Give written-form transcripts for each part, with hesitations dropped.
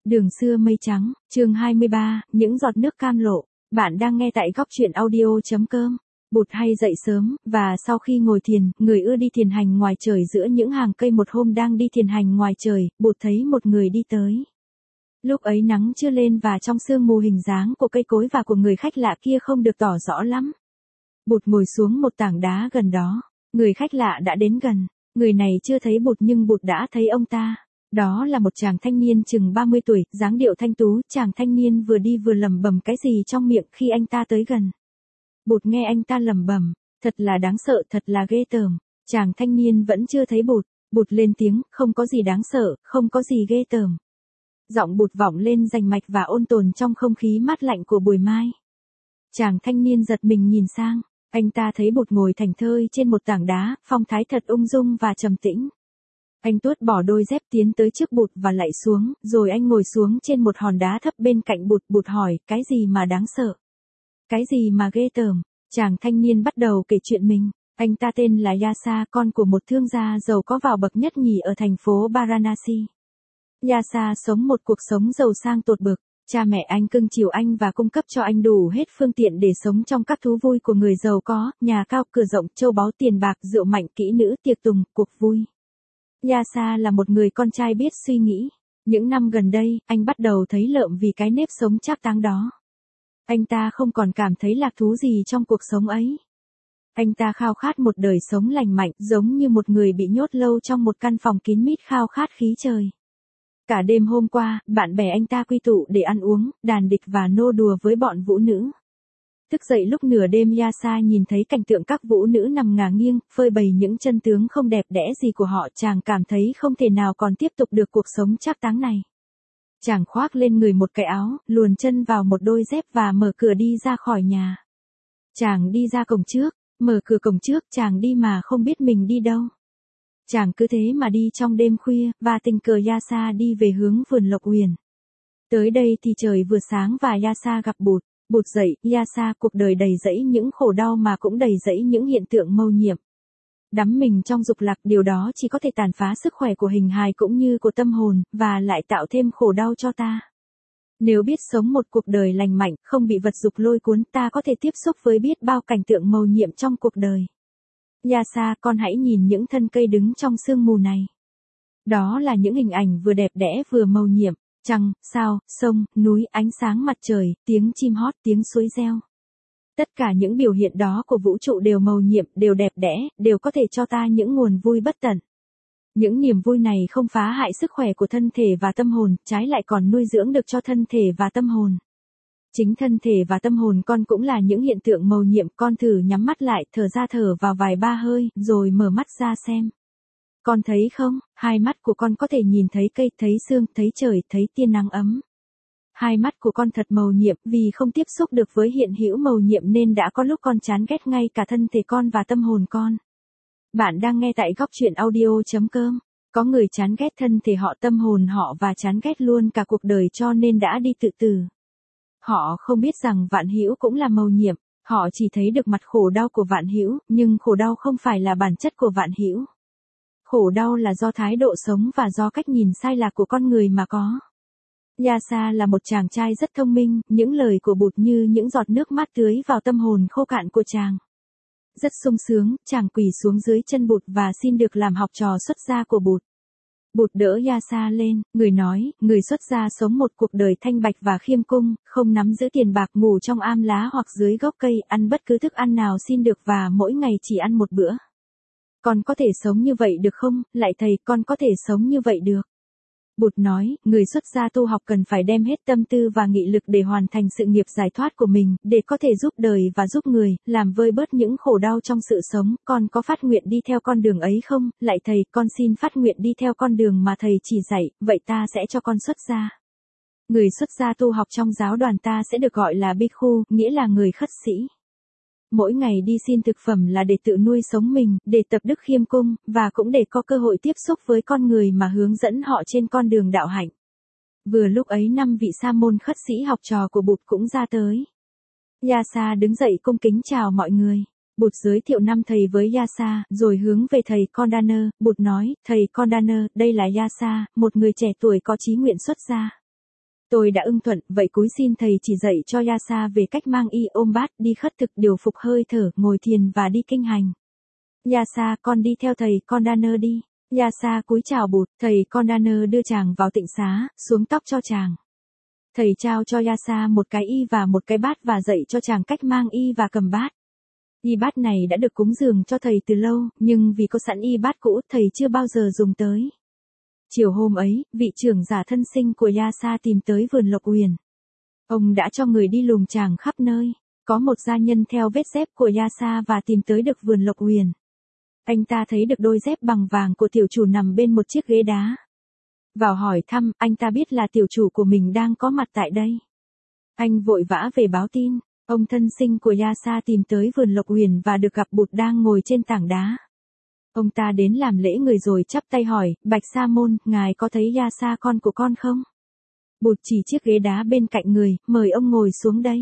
Đường xưa mây trắng, chương 23, những giọt nước cam lộ. Bạn đang nghe tại góc truyện audio.com. Bụt hay dậy sớm, và sau khi ngồi thiền, người ưa đi thiền hành ngoài trời giữa những hàng cây. Một hôm đang đi thiền hành ngoài trời, Bụt thấy một người đi tới. Lúc ấy nắng chưa lên và trong sương mù hình dáng của cây cối và của người khách lạ kia không được tỏ rõ lắm. Bụt ngồi xuống một tảng đá gần đó. Người khách lạ đã đến gần. Người này chưa thấy Bụt nhưng Bụt đã thấy ông ta. Đó là một chàng thanh niên chừng 30 tuổi, dáng điệu thanh tú. Chàng thanh niên vừa đi vừa lẩm bẩm cái gì trong miệng khi anh ta tới gần. Bụt nghe anh ta lẩm bẩm, thật là đáng sợ, thật là ghê tởm. Chàng thanh niên vẫn chưa thấy Bụt. Bụt lên tiếng, không có gì đáng sợ, không có gì ghê tởm. Giọng Bụt vọng lên rành mạch và ôn tồn trong không khí mát lạnh của buổi mai. Chàng thanh niên giật mình nhìn sang, anh ta thấy Bụt ngồi thảnh thơi trên một tảng đá, phong thái thật ung dung và trầm tĩnh. Anh tuốt bỏ đôi dép tiến tới trước Bụt và lạy xuống, rồi anh ngồi xuống trên một hòn đá thấp bên cạnh Bụt. Bụt hỏi, cái gì mà đáng sợ? Cái gì mà ghê tởm? Chàng thanh niên bắt đầu kể chuyện mình. Anh ta tên là Yasa, con của một thương gia giàu có vào bậc nhất nhì ở thành phố Varanasi. Yasa sống một cuộc sống giàu sang tột bực. Cha mẹ anh cưng chiều anh và cung cấp cho anh đủ hết phương tiện để sống trong các thú vui của người giàu có, nhà cao cửa rộng, châu báu tiền bạc, rượu mạnh, kỹ nữ, tiệc tùng, cuộc vui. Yasa là một người con trai biết suy nghĩ. Những năm gần đây, anh bắt đầu thấy lợm vì cái nếp sống trác táng đó. Anh ta không còn cảm thấy lạc thú gì trong cuộc sống ấy. Anh ta khao khát một đời sống lành mạnh, giống như một người bị nhốt lâu trong một căn phòng kín mít khao khát khí trời. Cả đêm hôm qua, bạn bè anh ta quy tụ để ăn uống, đàn địch và nô đùa với bọn vũ nữ. Thức dậy lúc nửa đêm, Yasa nhìn thấy cảnh tượng các vũ nữ nằm ngả nghiêng, phơi bày những chân tướng không đẹp đẽ gì của họ. Chàng cảm thấy không thể nào còn tiếp tục được cuộc sống trác táng này. Chàng khoác lên người một cái áo, luồn chân vào một đôi dép và mở cửa đi ra khỏi nhà. Chàng đi ra cổng trước, mở cửa cổng trước, chàng đi mà không biết mình đi đâu. Chàng cứ thế mà đi trong đêm khuya, và tình cờ Yasa đi về hướng vườn Lộc Huyền. Tới đây thì trời vừa sáng và Yasa gặp Bụt. Bụt dậy, Yasa, cuộc đời đầy dẫy những khổ đau mà cũng đầy dẫy những hiện tượng mâu nhiệm. Đắm mình trong dục lạc, điều đó chỉ có thể tàn phá sức khỏe của hình hài cũng như của tâm hồn, và lại tạo thêm khổ đau cho ta. Nếu biết sống một cuộc đời lành mạnh, không bị vật dục lôi cuốn, ta có thể tiếp xúc với biết bao cảnh tượng mâu nhiệm trong cuộc đời. Yasa, con hãy nhìn những thân cây đứng trong sương mù này. Đó là những hình ảnh vừa đẹp đẽ vừa mâu nhiệm. Trăng, sao, sông, núi, ánh sáng mặt trời, tiếng chim hót, tiếng suối reo. Tất cả những biểu hiện đó của vũ trụ đều mầu nhiệm, đều đẹp đẽ, đều có thể cho ta những nguồn vui bất tận. Những niềm vui này không phá hại sức khỏe của thân thể và tâm hồn, trái lại còn nuôi dưỡng được cho thân thể và tâm hồn. Chính thân thể và tâm hồn con cũng là những hiện tượng mầu nhiệm. Con thử nhắm mắt lại, thở ra thở vào vài ba hơi, rồi mở mắt ra xem. Con thấy không, hai mắt của con có thể nhìn thấy cây, thấy sương, thấy trời, thấy tia nắng ấm. Hai mắt của con thật mầu nhiệm, vì không tiếp xúc được với hiện hữu mầu nhiệm nên đã có lúc con chán ghét ngay cả thân thể con và tâm hồn con. Bạn đang nghe tại góc truyện audio.com. Có người chán ghét thân thể họ, tâm hồn họ và chán ghét luôn cả cuộc đời cho nên đã đi tự tử. Họ không biết rằng vạn hữu cũng là mầu nhiệm, họ chỉ thấy được mặt khổ đau của vạn hữu, nhưng khổ đau không phải là bản chất của vạn hữu. Khổ đau là do thái độ sống và do cách nhìn sai lạc của con người mà có. Yasa là một chàng trai rất thông minh, những lời của Bụt như những giọt nước mát tưới vào tâm hồn khô cạn của chàng. Rất sung sướng, chàng quỳ xuống dưới chân Bụt và xin được làm học trò xuất gia của Bụt. Bụt đỡ Yasa lên, người nói, người xuất gia sống một cuộc đời thanh bạch và khiêm cung, không nắm giữ tiền bạc, ngủ trong am lá hoặc dưới gốc cây, ăn bất cứ thức ăn nào xin được và mỗi ngày chỉ ăn một bữa. Con có thể sống như vậy được không? Lại thầy, con có thể sống như vậy được. Bụt nói, người xuất gia tu học cần phải đem hết tâm tư và nghị lực để hoàn thành sự nghiệp giải thoát của mình, để có thể giúp đời và giúp người, làm vơi bớt những khổ đau trong sự sống. Con có phát nguyện đi theo con đường ấy không? Lại thầy, con xin phát nguyện đi theo con đường mà thầy chỉ dạy, vậy ta sẽ cho con xuất gia. Người xuất gia tu học trong giáo đoàn ta sẽ được gọi là bhikkhu, nghĩa là người khất sĩ. Mỗi ngày đi xin thực phẩm là để tự nuôi sống mình, để tập đức khiêm cung, và cũng để có cơ hội tiếp xúc với con người mà hướng dẫn họ trên con đường đạo hạnh. Vừa lúc ấy 5 vị sa môn khất sĩ học trò của Bụt cũng ra tới. Yasa đứng dậy cung kính chào mọi người. Bụt giới thiệu 5 thầy với Yasa, rồi hướng về thầy Kondana. Bụt nói, thầy Kondana, đây là Yasa, một người trẻ tuổi có chí nguyện xuất gia. Tôi đã ưng thuận, vậy cúi xin thầy chỉ dạy cho Yasa về cách mang y ôm bát, đi khất thực, điều phục hơi thở, ngồi thiền và đi kinh hành. Yasa, con đi theo thầy Condaner đi. Yasa cúi chào Bụt, thầy Condaner đưa chàng vào tịnh xá, xuống tóc cho chàng. Thầy trao cho Yasa một cái y và một cái bát và dạy cho chàng cách mang y và cầm bát. Y bát này đã được cúng dường cho thầy từ lâu, nhưng vì có sẵn y bát cũ, thầy chưa bao giờ dùng tới. Chiều hôm ấy, vị trưởng giả thân sinh của Yasa tìm tới vườn Lộc Uyển. Ông đã cho người đi lùng chàng khắp nơi. Có một gia nhân theo vết dép của Yasa và tìm tới được vườn Lộc Uyển. Anh ta thấy được đôi dép bằng vàng của tiểu chủ nằm bên một chiếc ghế đá. Vào hỏi thăm, anh ta biết là tiểu chủ của mình đang có mặt tại đây. Anh vội vã về báo tin. Ông thân sinh của Yasa tìm tới vườn Lộc Uyển và được gặp Bụt đang ngồi trên tảng đá. Ông ta đến làm lễ người rồi chắp tay hỏi, Bạch Sa Môn, ngài có thấy Yasa con của con không? Bụt chỉ chiếc ghế đá bên cạnh người, mời ông ngồi xuống đây.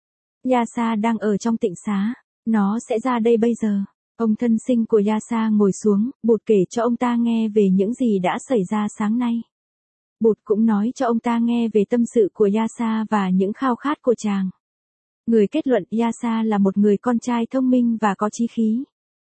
Yasa đang ở trong tịnh xá, nó sẽ ra đây bây giờ. Ông thân sinh của Yasa ngồi xuống, Bụt kể cho ông ta nghe về những gì đã xảy ra sáng nay. Bụt cũng nói cho ông ta nghe về tâm sự của Yasa và những khao khát của chàng. Người kết luận Yasa là một người con trai thông minh và có chí khí.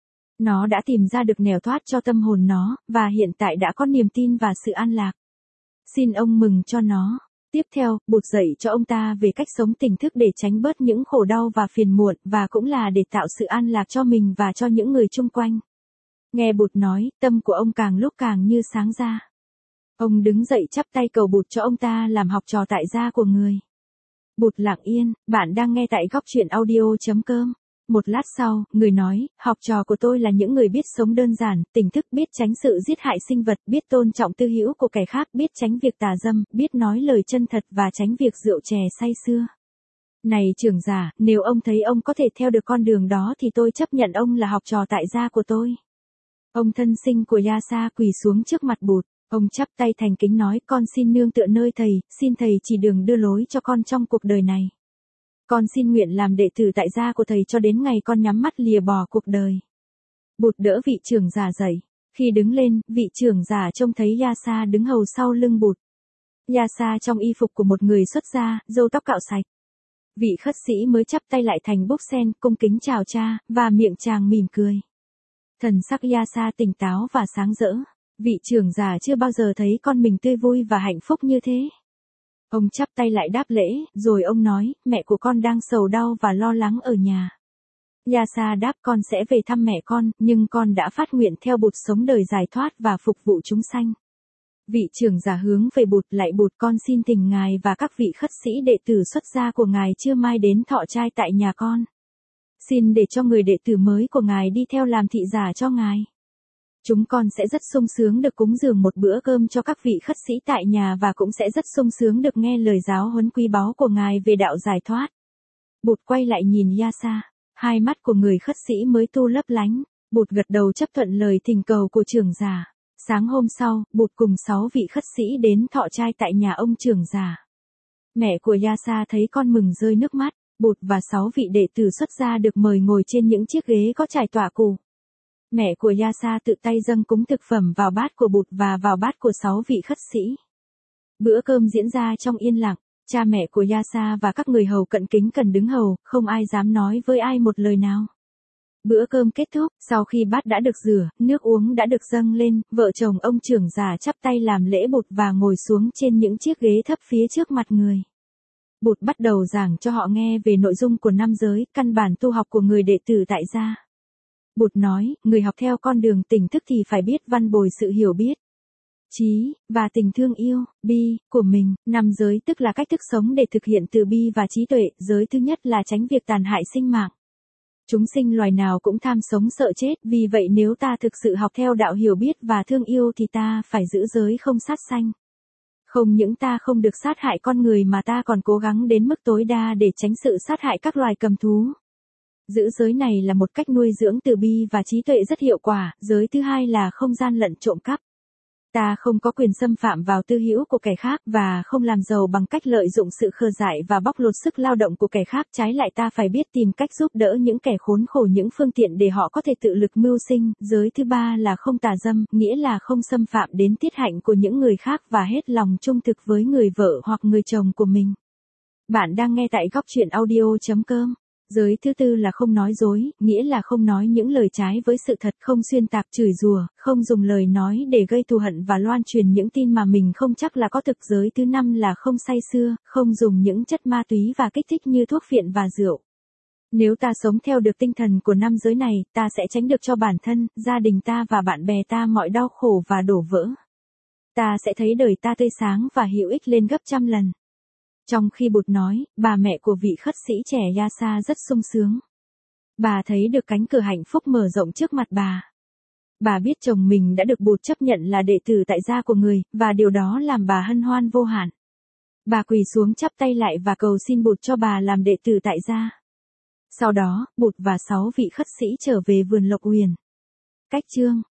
Nó đã tìm ra được nẻo thoát cho tâm hồn nó, và hiện tại đã có niềm tin và sự an lạc. Xin ông mừng cho nó. Tiếp theo, Bụt dạy cho ông ta về cách sống tỉnh thức để tránh bớt những khổ đau và phiền muộn, và cũng là để tạo sự an lạc cho mình và cho những người chung quanh. Nghe Bụt nói, tâm của ông càng lúc càng như sáng ra. Ông đứng dậy chắp tay cầu Bụt cho ông ta làm học trò tại gia của người. Bụt lặng yên, bạn đang nghe tại góc truyện audio.com. Một lát sau, người nói, học trò của tôi là những người biết sống đơn giản, tỉnh thức, biết tránh sự giết hại sinh vật, biết tôn trọng tư hữu của kẻ khác, biết tránh việc tà dâm, biết nói lời chân thật và tránh việc rượu chè say sưa. Này trưởng giả, nếu ông thấy ông có thể theo được con đường đó thì tôi chấp nhận ông là học trò tại gia của tôi. Ông thân sinh của Yasa quỳ xuống trước mặt Bụt. Ông chắp tay thành kính nói, con xin nương tựa nơi thầy, xin thầy chỉ đường đưa lối cho con trong cuộc đời này. Con xin nguyện làm đệ tử tại gia của thầy cho đến ngày con nhắm mắt lìa bỏ cuộc đời. Bụt đỡ vị trưởng giả dậy. Khi đứng lên, vị trưởng giả trông thấy Yasa đứng hầu sau lưng Bụt. Yasa trong y phục của một người xuất gia, râu tóc cạo sạch. Vị khất sĩ mới chắp tay lại thành bốc sen, cung kính chào cha, và miệng chàng mỉm cười. Thần sắc Yasa tỉnh táo và sáng rỡ. Vị trưởng giả chưa bao giờ thấy con mình tươi vui và hạnh phúc như thế. Ông chắp tay lại đáp lễ, rồi ông nói, mẹ của con đang sầu đau và lo lắng ở nhà. Yasa đáp, con sẽ về thăm mẹ con, nhưng con đã phát nguyện theo Bụt sống đời giải thoát và phục vụ chúng sanh. Vị trưởng giả hướng về Bụt, lạy Bụt, con xin thỉnh ngài và các vị khất sĩ đệ tử xuất gia của ngài chưa mai đến thọ trai tại nhà con. Xin để cho người đệ tử mới của ngài đi theo làm thị giả cho ngài. Chúng con sẽ rất sung sướng được cúng dường một bữa cơm cho các vị khất sĩ tại nhà và cũng sẽ rất sung sướng được nghe lời giáo huấn quý báu của ngài về đạo giải thoát. Bụt quay lại nhìn Yasa, hai mắt của người khất sĩ mới tu lấp lánh. Bụt gật đầu chấp thuận lời thỉnh cầu của trưởng giả. Sáng hôm sau, Bụt cùng 6 vị khất sĩ đến thọ trai tại nhà ông trưởng giả. Mẹ của Yasa thấy con mừng rơi nước mắt. Bụt và 6 vị đệ tử xuất gia được mời ngồi trên những chiếc ghế có trải tọa cù. Mẹ của Yasa tự tay dâng cúng thực phẩm vào bát của Bụt và vào bát của 6 vị khất sĩ. Bữa cơm diễn ra trong yên lặng. Cha mẹ của Yasa và các người hầu cận kính cần đứng hầu, không ai dám nói với ai một lời nào. Bữa cơm kết thúc, sau khi bát đã được rửa, nước uống đã được dâng lên, vợ chồng ông trưởng giả chắp tay làm lễ Bụt và ngồi xuống trên những chiếc ghế thấp phía trước mặt người. Bụt bắt đầu giảng cho họ nghe về nội dung của 5 giới, căn bản tu học của người đệ tử tại gia. Bụt nói, người học theo con đường tỉnh thức thì phải biết văn bồi sự hiểu biết, trí, và tình thương yêu, bi, của mình. 5 giới tức là cách thức sống để thực hiện từ bi và trí tuệ. Giới thứ nhất là tránh việc tàn hại sinh mạng. Chúng sinh loài nào cũng tham sống sợ chết, vì vậy nếu ta thực sự học theo đạo hiểu biết và thương yêu thì ta phải giữ giới không sát sanh. Không những ta không được sát hại con người mà ta còn cố gắng đến mức tối đa để tránh sự sát hại các loài cầm thú. Giữ giới này là một cách nuôi dưỡng từ bi và trí tuệ rất hiệu quả. Giới thứ hai là không gian lận trộm cắp. Ta không có quyền xâm phạm vào tư hữu của kẻ khác và không làm giàu bằng cách lợi dụng sự khờ dại và bóc lột sức lao động của kẻ khác. Trái lại ta phải biết tìm cách giúp đỡ những kẻ khốn khổ những phương tiện để họ có thể tự lực mưu sinh. Giới thứ ba là không tà dâm, nghĩa là không xâm phạm đến tiết hạnh của những người khác và hết lòng trung thực với người vợ hoặc người chồng của mình. Bạn đang nghe tại góc truyện audio.com. Giới thứ tư là không nói dối, nghĩa là không nói những lời trái với sự thật, không xuyên tạc chửi rủa, không dùng lời nói để gây thù hận và loan truyền những tin mà mình không chắc là có thực. Giới thứ năm là không say sưa, không dùng những chất ma túy và kích thích như thuốc phiện và rượu. Nếu ta sống theo được tinh thần của năm giới này, ta sẽ tránh được cho bản thân, gia đình ta và bạn bè ta mọi đau khổ và đổ vỡ. Ta sẽ thấy đời ta tươi sáng và hữu ích lên gấp trăm lần. Trong khi Bụt nói, bà mẹ của vị khất sĩ trẻ Yasa rất sung sướng. Bà thấy được cánh cửa hạnh phúc mở rộng trước mặt bà. Bà biết chồng mình đã được Bụt chấp nhận là đệ tử tại gia của người, và điều đó làm bà hân hoan vô hạn. Bà quỳ xuống chắp tay lại và cầu xin Bụt cho bà làm đệ tử tại gia. Sau đó, Bụt và 6 vị khất sĩ trở về vườn Lộc Uyển. Cách chương